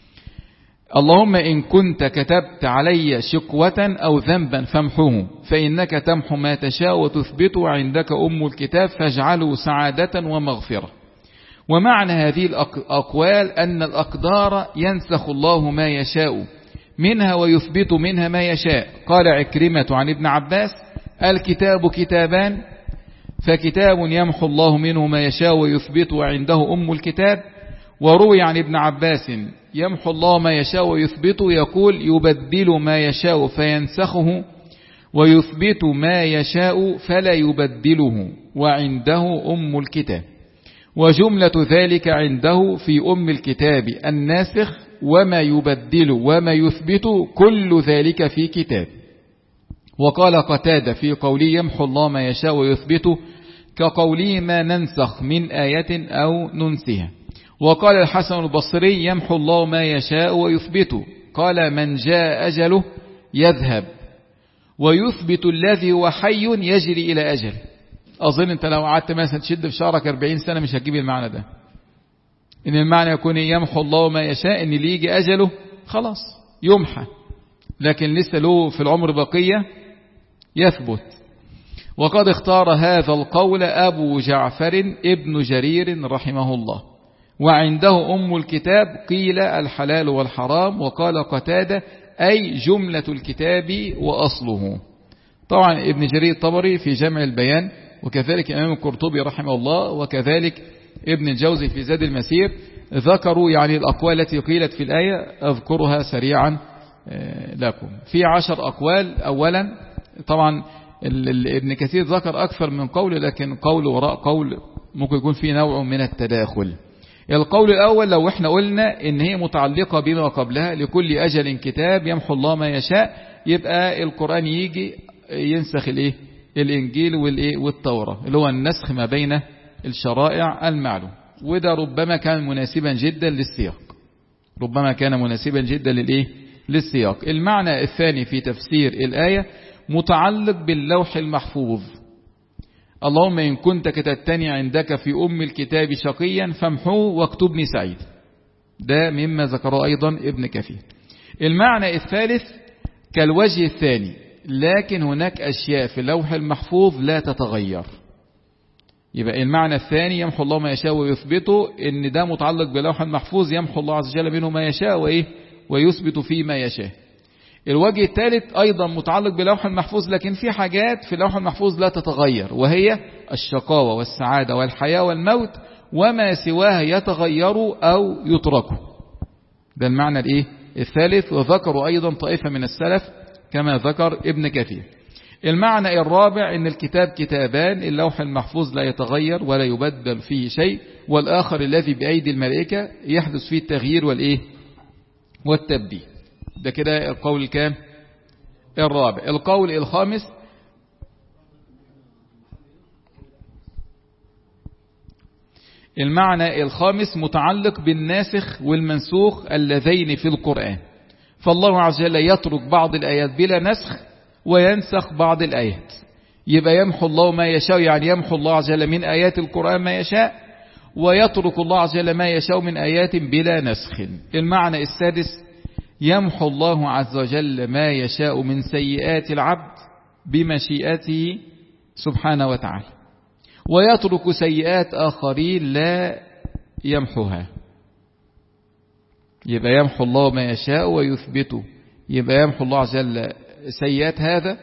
اللهم إن كنت كتبت علي شقوة أو ذنبا فامحوه، فإنك تمحو ما تشاء وتثبت، عندك أم الكتاب فاجعله سعادة ومغفرة. ومعنى هذه الأقوال أن الأقدار ينسخ الله ما يشاء منها ويثبت منها ما يشاء. قال عكرمة عن ابن عباس: الكتاب كتابان، فكتاب يمحو الله منه ما يشاء ويثبت وعنده أم الكتاب. وروي عن ابن عباس: يمحو الله ما يشاء ويثبت، يقول يبدل ما يشاء فينسخه، ويثبت ما يشاء فلا يبدله، وعنده أم الكتاب. وجملة ذلك عنده في أم الكتاب الناسخ وما يبدل وما يثبت كل ذلك في كتاب. وقال قتادة في قوله يمحو الله ما يشاء ويثبت كقوله ما ننسخ من آية أو ننسها. وقال الحسن البصري يمحو الله ما يشاء ويثبت، قال من جاء أجله يذهب ويثبت الذي هو حي يجري إلى أجل. أظن أنت لو قعدت مثلا تشد في شعرك أربعين سنة مش هتجيب المعنى ده، إن المعنى يكون يمحو الله ما يشاء، إن اللي يجي أجله خلاص يمحى، لكن لسه له في العمر بقية يثبت. وقد اختار هذا القول أبو جعفر ابن جرير رحمه الله. وعنده أم الكتاب قيل الحلال والحرام، وقال قتادة أي جملة الكتاب وأصله. طبعا ابن جرير الطبري في جمع البيان، وكذلك الإمام القرطبي رحمه الله، وكذلك ابن الجوزي في زاد المسير ذكروا يعني الأقوال التي قيلت في الآية، أذكرها سريعا لكم. في عشر أقوال. أولا طبعا ابن كثير ذكر أكثر من قول، لكن قول وراء قول ممكن يكون فيه نوع من التداخل. القول الأول لو احنا قلنا إن هي متعلقة بما قبلها، لكل أجل كتاب يمحو الله ما يشاء، يبقى القرآن يجي ينسخ الايه الإنجيل والايه والتوراة، اللي هو النسخ ما بين الشرائع المعلوم. وده ربما كان مناسبا جدا للسياق، ربما كان مناسبا جدا للايه للسياق. المعنى الثاني في تفسير الآية متعلق باللوح المحفوظ. اللهم إن كنت كتبتني عندك في أم الكتاب شقيا فامحوه واكتبني سعيد. ده مما ذكره أيضا ابن كثير. المعنى الثالث كالوجه الثاني، لكن هناك أشياء في اللوح المحفوظ لا تتغير. يبقى المعنى الثاني يمحو الله ما يشاء ويثبته، إن ده متعلق باللوح المحفوظ، يمحو الله عز وجل منه ما يشاء وإيه ويثبت فيه ما يشاء. الوجه الثالث أيضا متعلق باللوح المحفوظ، لكن في حاجات في اللوح المحفوظ لا تتغير، وهي الشقاوة والسعادة والحياة والموت، وما سواها يتغير أو يترك. ده المعنى الإيه الثالث. وذكروا أيضا طائفة من السلف كما ذكر ابن كثير. المعنى الرابع إن الكتاب كتابان، اللوح المحفوظ لا يتغير ولا يبدل فيه شيء، والآخر الذي بأيدي الملائكة يحدث فيه التغيير والإيه والتبديل. ده كده القول الكام الرابع. القول الخامس المعنى الخامس متعلق بالناسخ والمنسوخ اللذين في القرآن. فالله عز وجل يترك بعض الآيات بلا نسخ وينسخ بعض الآيات. يبقى يمحو الله ما يشاء، يعني يمحو الله عز وجل من آيات القرآن ما يشاء، ويترك الله عز وجل ما يشاء من آيات بلا نسخ. المعنى السادس يمحو الله عز وجل ما يشاء من سيئات العبد بمشيئته سبحانه وتعالى، ويترك سيئات آخرين لا يمحوها. يبقى يمحو الله ما يشاء ويثبته، يبقى يمحو الله عز وجل سيئات هذا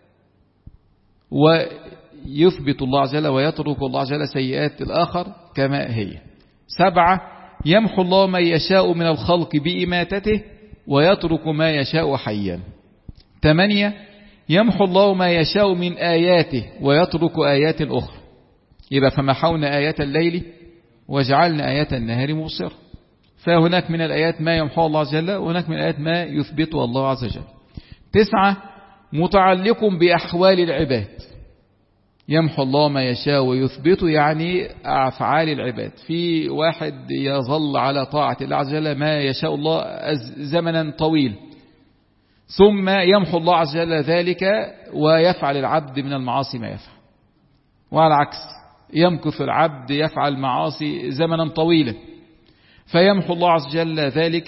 ويثبت الله عز وجل، ويترك الله عز وجل سيئات الآخر كما هي. سبعة يمحو الله ما يشاء من الخلق بإماتته ويترك ما يشاء حيا. ثمانية يمحو الله ما يشاء من آياته ويترك آيات أخرى. يبقى فمحونا آيات الليل وجعلنا آيات النهار مبصرة. فهناك من الآيات ما يمحو الله عز وجل، وهناك من الآيات ما يثبته الله عز وجل. تسعة متعلق بأحوال العباد، يمحو الله ما يشاء ويثبته، يعني أفعال العباد. في واحد يظل على طاعة الله عز وجل ما يشاء الله زمنا طويل، ثم يمحو الله عز وجل ذلك ويفعل العبد من المعاصي ما يفعل، وعلى العكس يمكث العبد يفعل معاصي زمنا طويلا، فيمحو الله عز وجل ذلك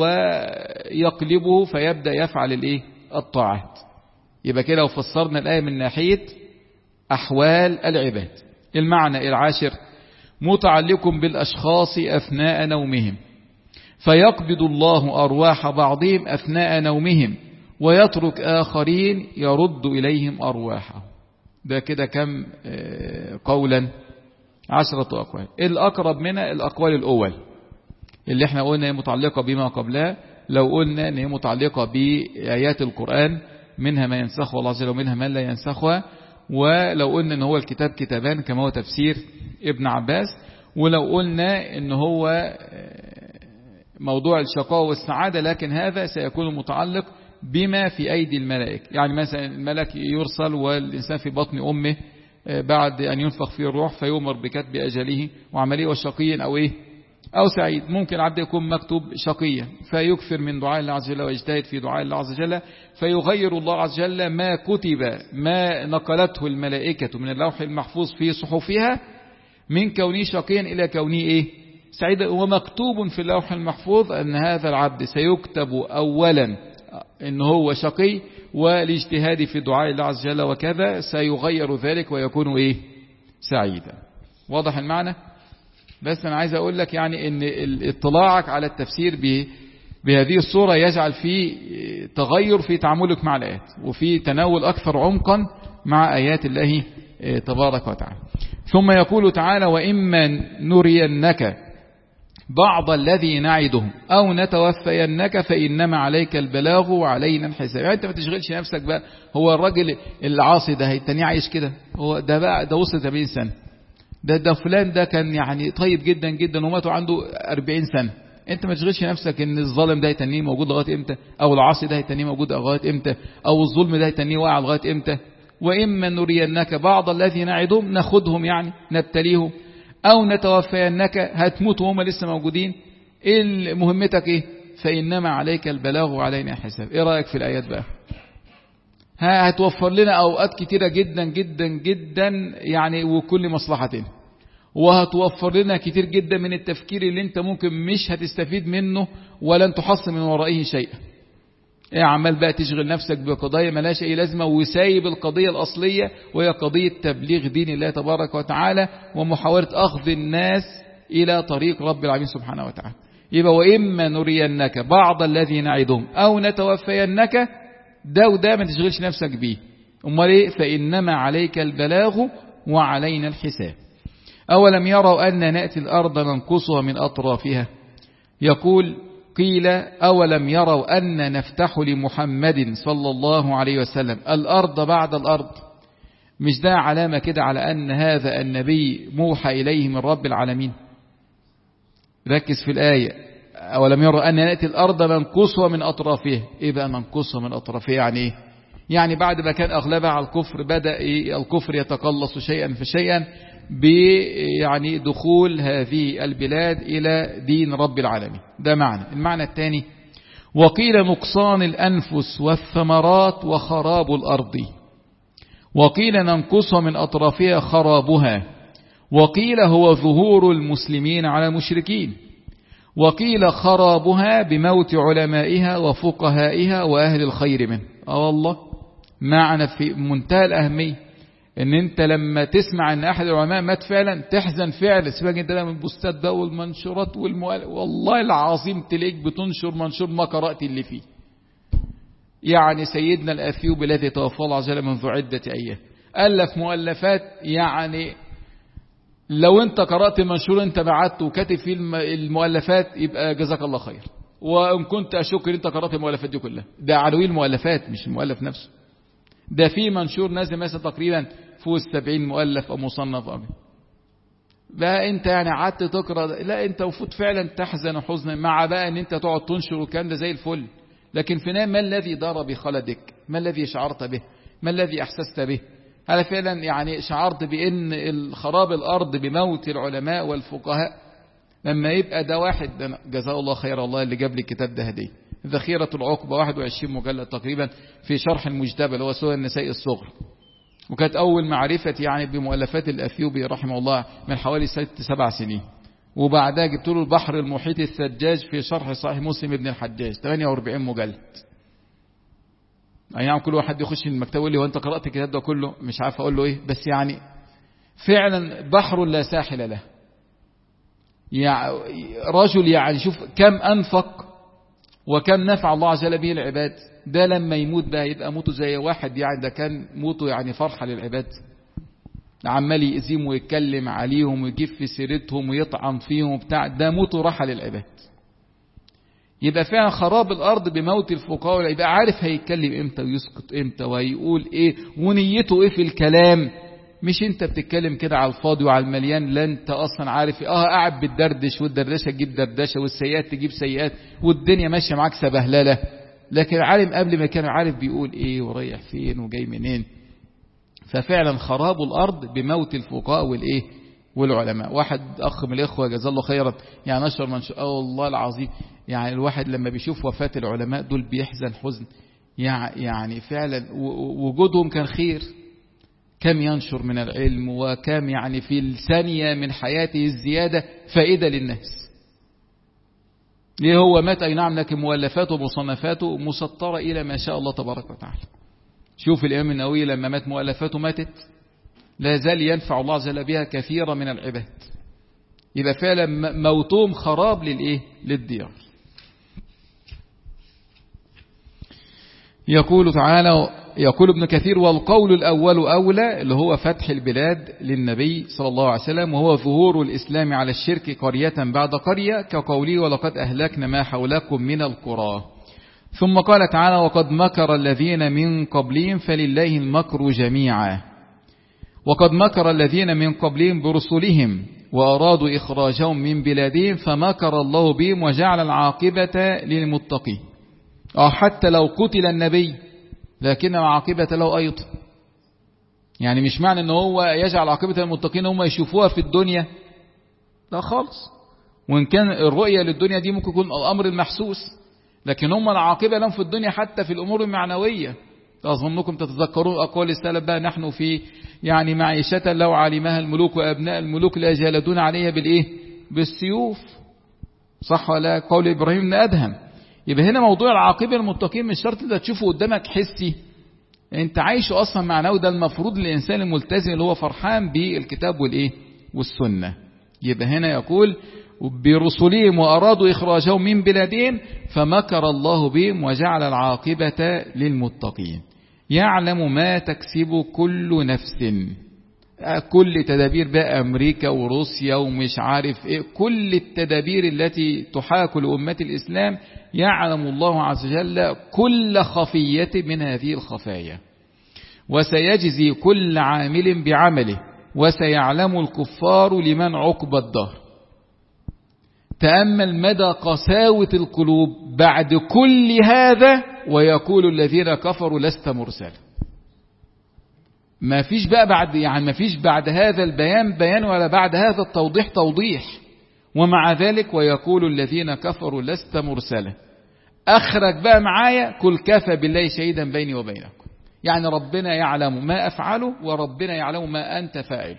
ويقلبه فيبدأ يفعل الايه الطاعات. يبقى كده لو فسرنا الآية من ناحية أحوال العباد. المعنى العاشر متعلق بالأشخاص أثناء نومهم، فيقبض الله أرواح بعضهم أثناء نومهم ويترك آخرين يرد إليهم أرواحهم. ده كده كم قولا؟ عشرة أقوال. الأقرب منها الأقوال الأول اللي احنا قلنا هي متعلقة بما قبلها. لو قلنا ان هي متعلقة بآيات القرآن منها ما ينسخها الله عز وجل ومنها ما لا ينسخها، ولو قلنا ان هو الكتاب كتابان كما هو تفسير ابن عباس، ولو قلنا ان هو موضوع الشقاء والسعادة، لكن هذا سيكون متعلق بما في أيدي الملائكة. يعني مثلا الملك يرسل والإنسان في بطن أمه بعد أن ينفخ فيه الروح فيؤمر بكتب أجله وعمله وشقي أو إيه أو سعيد. ممكن العبد يكون مكتوب شقيا فيكثر من دعاء الله عز وجل ويجتهد في دعاء الله عز وجل، فيغير الله عز وجل ما كتب ما نقلته الملائكة من اللوح المحفوظ في صحفها من كونه شقيا إلى كونه إيه سعيدا. ومكتوب في اللوح المحفوظ أن هذا العبد سيكتب أولا إن هو شقي، والاجتهاد في دعاء الله عز وجل وكذا سيغير ذلك ويكون إيه سعيدا. واضح المعنى؟ بس أنا عايز أقول لك يعني إن اطلاعك على التفسير بهذه الصورة يجعل فيه تغير في تعاملك مع الآيات وفي تناول أكثر عمقا مع آيات الله تبارك وتعالى. ثم يقول تعالى وإما نرينك بعض الذي نعدهم أو نتوفينك فإنما عليك البلاغ وعلينا الحساب. يعني أنت ما تشغلش نفسك بقى هو الراجل العاصي ده هيتنيه عايش كده، هو ده بقى ده وصل ثمانين سنة، ده ده فلان ده كان يعني طيب جدا جدا وماتوا عنده أربعين سنة. انت ما تشغلش نفسك ان الظالم ده هيتنيه موجود لغايه امتى، او العاصي ده هيتنيه موجود لغايه امتى، او الظلم ده هيتنيه واقع لغايه امتى. واما نرينك بعض الذي نعدهم ناخدهم يعني نبتليهم، او نتوفينك هتموت وهم لسه موجودين. ايه مهمتك ايه؟ فانما عليك البلاغ وعلينا الحساب. ايه رايك في الايات بقى؟ ها هتوفر لنا اوقات كتيره جدا جدا جدا يعني وكل مصلحتنا، وهتوفر لنا كتير جدا من التفكير اللي انت ممكن مش هتستفيد منه ولن تحصل من ورائه شيء. ايه عمال بقى تشغل نفسك بقضايا ملاش اي لازمة وسايب القضية الأصلية وهي قضية تبليغ دين الله تبارك وتعالى ومحاولة أخذ الناس إلى طريق رب العالمين سبحانه وتعالى. يبقى وإما نرينك بعض الذي نعدهم أو نتوفينك، ده وده ما تشغلش نفسك بيه. أمال إيه؟ فإنما عليك البلاغ وعلينا الحساب. أولم يروا أن نأتي الأرض ننقصها من أطرافها. يقول قيل أولم يروا أن نفتح لمحمد صلى الله عليه وسلم الأرض بعد الأرض. مش ده علامة كده على أن هذا النبي موحى إليه من رب العالمين؟ ركز في الآية. أولم يروا أن نأتي الأرض ننقصها من أطرافها. إيه بقى ننقصها من أطرافها يعني إيه؟ يعني بعد ما كان أغلبها على الكفر بدأ الكفر يتقلص شيئا فشيئا ب يعني دخول هذه البلاد إلى دين رب العالمين. ده معنى. المعنى الثاني وقيل نقصان الأنفس والثمرات وخراب الأرض، وقيل ننقصها من أطرافها خرابها، وقيل هو ظهور المسلمين على المشركين، وقيل خرابها بموت علمائها وفقهائها وأهل الخير منه. اه والله معنى في منتهى الأهمية ان انت لما تسمع ان احد العلماء مات فعلا تحزن فعلا. سيبك انت ده من البوستات ده والمنشورات والمؤلف، والله العظيم تلاقيك بتنشر منشور ما قرأت اللي فيه. يعني سيدنا الأثيوب الذي توفى الله عز وجل منذ عدة أيام ألف مؤلفات، يعني لو انت قرأت المنشور انت بعته وكاتب فيه المؤلفات يبقى جزاك الله خير. وان كنت اشك ان انت قرأت المؤلفات دي كلها، ده عناوين المؤلفات مش المؤلف نفسه. ده في منشور نازل مثلا تقريبا فوق السبعين مؤلف أو مصنف أبي. بقى انت يعني قعدت تقرا، لا انت المفروض فعلا تحزن حزنا مع بقى ان انت تقعد تنشر والكلام ده زي الفل. لكن في النهايه ما الذي دار بخلدك؟ ما الذي شعرت به؟ ما الذي احسست به؟ هل فعلا يعني شعرت بان خراب الارض بموت العلماء والفقهاء؟ لما يبقى ده واحد، جزاه الله خير الله اللي جاب لي الكتاب ده هديه، ذخيرة العقبة واحد وعشرين مجلد تقريبا في شرح المجتبى اللي هو سوى النساء الصغر، وكانت أول معرفة يعني بمؤلفات الأثيوبي رحمه الله من حوالي ست سبع سنين. وبعدها جبت له البحر المحيط الثجاج في شرح صحيح مسلم ابن الحجاج ثمانية وأربعين مجلد. أي نعم كل واحد يخش المكتبة يقول لي وأنت قرأت الكتاب ده كله؟ مش عارف أقول له إيه، بس يعني فعلا بحر لا ساحل له. يعني رجل يعني شوف كم أنفق وكم نفع الله عز وجل به العباد. ده لما يموت بقى يبقى موته زي واحد يعني ده كان موته يعني فرحة للعباد، عمال يأذيهم ويتكلم عليهم ويجيب في سيرتهم ويطعن فيهم وبتاع، ده موته راحة للعباد. يبقى فعلا خراب الأرض بموت الفقهاء، يبقى عارف هيتكلم امتى ويسكت امتى وهيقول ايه ونيته ايه في الكلام. مش انت بتتكلم كده على الفاضي وعلى المليان، لا انت اصلا عارف اه قاعد بتدردش، والدردشه تجيب دردشه والسيئات تجيب سيئات والدنيا ماشيه معاك سبهلله. لكن العالم قبل ما كان عارف بيقول ايه ورايح فين وجاي منين. ففعلا خراب الارض بموت الفقهاء والايه والعلماء. واحد اخ من الاخوه جزاه الله خيرا يعني نشر من اه والله العظيم يعني الواحد لما بيشوف وفاه العلماء دول بيحزن حزن يعني فعلا وجودهم كان خير. كم ينشر من العلم وكم يعني في الثانية من حياته الزيادة فائدة للناس. ليه هو مات أي نعم لكن مؤلفاته ومصنفاته مسطرة إلى ما شاء الله تبارك وتعالى. شوف الإمام النووي لما مات مؤلفاته ماتت لا زال ينفع الله عز وجل بها كثيرا من العباد. يبقى فعلا موتهم خراب للإيه للديار. يقول تعالى يقول ابن كثير والقول الأول أولى اللي هو فتح البلاد للنبي صلى الله عليه وسلم وهو ظهور الإسلام على الشرك قرية بعد قرية كقوله ولقد أهلكنا ما حولكم من القرى. ثم قال تعالى وقد مكر الذين من قبلهم فلله المكر جميعا. وقد مكر الذين من قبلهم برسلهم وأرادوا إخراجهم من بلادهم فمكر الله بهم وجعل العاقبة للمتقين. أو حتى لو قتل النبي لكن عاقبة له أيضا. يعني مش معنى أنه هو يجعل عاقبة المتقين هم يشوفوها في الدنيا، لا خالص. وإن كان الرؤية للدنيا دي ممكن يكون الأمر المحسوس، لكن هم العاقبة لهم في الدنيا حتى في الأمور المعنوية. أظنكم تتذكرون أقوال السلف بقى نحن في يعني معيشة لو علمها الملوك وأبناء الملوك لا جالدون عليها بالإيه بالسيوف. صح ولا؟ قول إبراهيم بن أدهم. يبقى هنا موضوع العاقبة المتقين مش شرط انت تشوفه قدامك حسي، انت عايشه اصلا معنوي. ده المفروض للانسان الملتزم اللي هو فرحان بالكتاب والايه والسنة. يبقى هنا يقول برسلهم وارادوا اخراجهم من بلادهم فمكر الله بهم وجعل العاقبة للمتقين. يعلم ما تكسب كل نفس. كل تدابير بقى أمريكا وروسيا ومش عارف إيه، كل التدابير التي تحاك لأمة الإسلام يعلم الله عز وجل كل خفية من هذه الخفايا، وسيجزي كل عامل بعمله، وسيعلم الكفار لمن عقب الدهر. تأمل مدى قساوة القلوب بعد كل هذا ويقول الذين كفروا لست مرسلا. ما فيش بقى بعد يعني ما فيش بعد هذا البيان بيان ولا بعد هذا التوضيح توضيح. ومع ذلك ويقول الذين كفروا لست مرسلا. أخرج بقى معايا كل كفى بالله شهيدا بيني وبينكم. يعني ربنا يعلم ما أفعله وربنا يعلم ما أنت فاعله.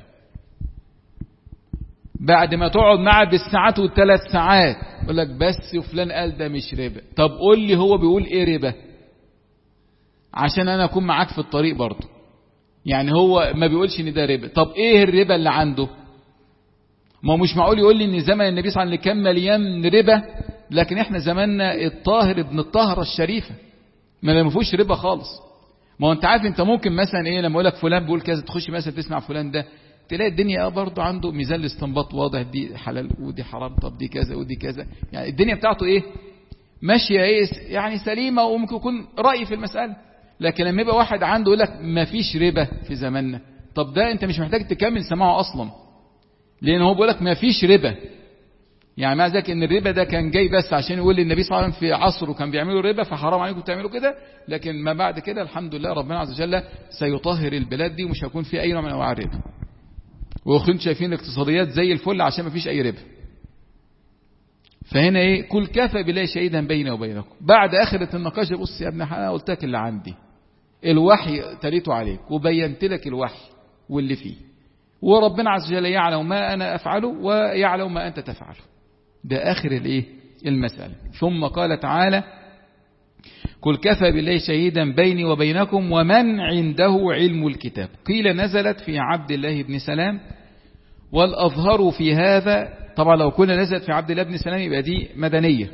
بعد ما تقعد معه بالساعات والثلاث ساعات يقول لك بس وفلان قال ده مش ربا. طب قول لي هو بيقول ايه ربا عشان انا اكون معاك في الطريق برضه. يعني هو ما بيقولش ان ده ربا. طب ايه الربا اللي عنده؟ ما هو مش معقول يقول لي ان زمن النبي صلى الله عليه وسلم كان مليان ربا لكن احنا زماننا الطاهر ابن الطاهرة الشريفة ما فيهوش ربا خالص. ما هو انت عارف انت ممكن مثلا ايه لما اقول لك فلان بيقول كذا تخش مثلا تسمع فلان ده تلاقي الدنيا اه برضه عنده ميزان الاستنباط واضح، دي حلال ودي حرام، طب دي كذا ودي كذا. يعني الدنيا بتاعته ايه ماشيه ايه يعني سليمه وممكن يكون رأي في المسألة. لكن لما يبقى واحد عنده يقول لك ما فيش ربا في زماننا، طب ده انت مش محتاج تكمل سماعه اصلا. لأن هو بيقول لك ما فيش ربا. يعني مع ذلك ان الربا ده كان جاي بس عشان يقول للنبي صلى الله عليه وسلم في عصره كان بيعملوا ربا فحرام عليكم تعملوا كده، لكن ما بعد كده الحمد لله ربنا عز وجل سيطهر البلاد دي ومش هيكون في اي نوع من انواع الربا. واخوين شايفين الاقتصاديات زي الفل عشان ما فيش اي ربا. فهنا ايه؟ قل كفى بالله شهيدا بيني وبينكم. بعد اخرة النقاش بص يا ابن انا قلت لك اللي عندي، الوحي تليته عليك وبينت لك الوحي واللي فيه، وربنا عز وجل يعلم ما انا افعله ويعلم ما انت تفعله. ده آخر الايه المسألة. ثم قال تعالى قل كفى بالله شهيدا بيني وبينكم ومن عنده علم الكتاب. قيل نزلت في عبد الله بن سلام، والأظهر في هذا طبعا لو كنا نزلت في عبد الله بن سلام يبقى دي مدنية،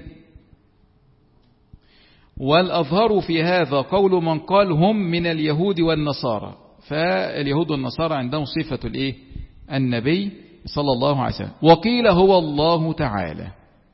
والأظهر في هذا قول من قال هم من اليهود والنصارى، فاليهود والنصارى عندهم صفة الايه النبي صلى الله عليه وسلم. وقيل هو الله تعالى،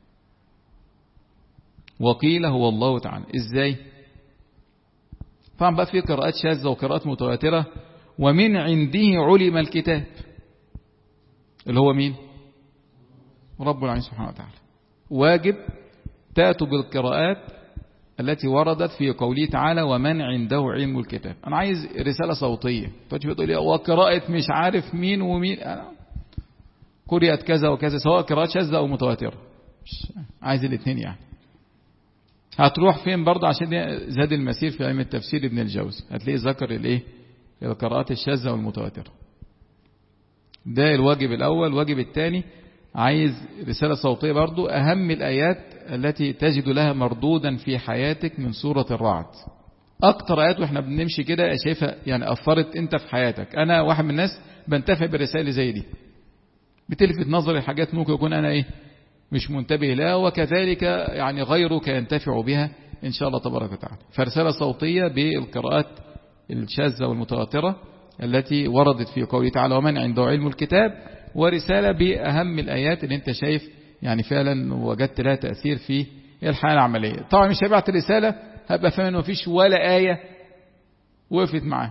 وقيل هو الله تعالى. ازاي؟ طبعا بقى في قراءات شاذة وقراءات متواترة. ومن عنده علم الكتاب اللي هو مين؟ رب العالمين سبحانه وتعالى. واجب تأتوا بالقراءات التي وردت في قوله تعالى ومن عنده علم الكتاب. انا عايز رسالة صوتية تجي بتقول لي وقراءة مش عارف مين ومين، أنا قرأت كذا وكذا سواء قراءات شاذة أو متواترة، عايز الاثنين يعني. هتروح فين برضه؟ عشان زاد المسير في علم التفسير ابن الجوزي هتلاقي ذكر الايه القراءات الشاذة والمتواترة. ده الواجب الأول. الواجب الثاني عايز رسالة صوتية برضه أهم الآيات التي تجد لها مردودا في حياتك من سورة الرعد. أكتر آيات وإحنا بنمشي كده شايفها يعني أثرت أنت في حياتك. أنا واحد من الناس بنتفع برسائل زي دي، بتلفت نظري حاجات ممكن يكون أنا إيه مش منتبه لها، وكذلك يعني غيرك ينتفع بها إن شاء الله تبارك وتعالى. فرسالة صوتية بالقراءات الشاذة والمتواترة التي وردت في قوله تعالى ومن عنده علم الكتاب، ورسالة بأهم الآيات اللي أنت شايف يعني فعلا وجدت لها تأثير في الحياة العملية. طبعا مش هبعت رسالة هبقى فاهم إنه مفيش ولا آية وقفت معاه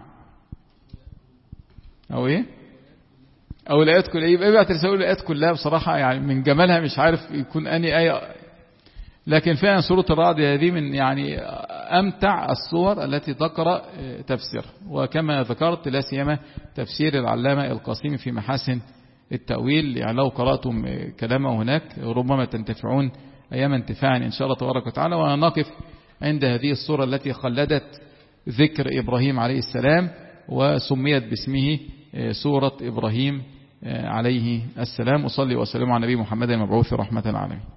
أو إيه أو الآيات كلها، يبقى ابعت رسالة الآيات كلها. بصراحة يعني من جمالها مش عارف يكون أني آية، لكن فعلا سورة الرعد هذه من يعني أمتع الصور التي تقرأ تفسير، وكما ذكرت لا سيما تفسير العلامة القاسمي في محاسن التأويل. يعني لو قرأتم كلامه هناك ربما تنتفعون أيام انتفاعا إن شاء الله تبارك وتعالى. ونقف عند هذه الصورة التي خلدت ذكر إبراهيم عليه السلام وسميت باسمه سورة إبراهيم عليه السلام. وصلي وسلم على نبي محمد المبعوث رحمة العالمين.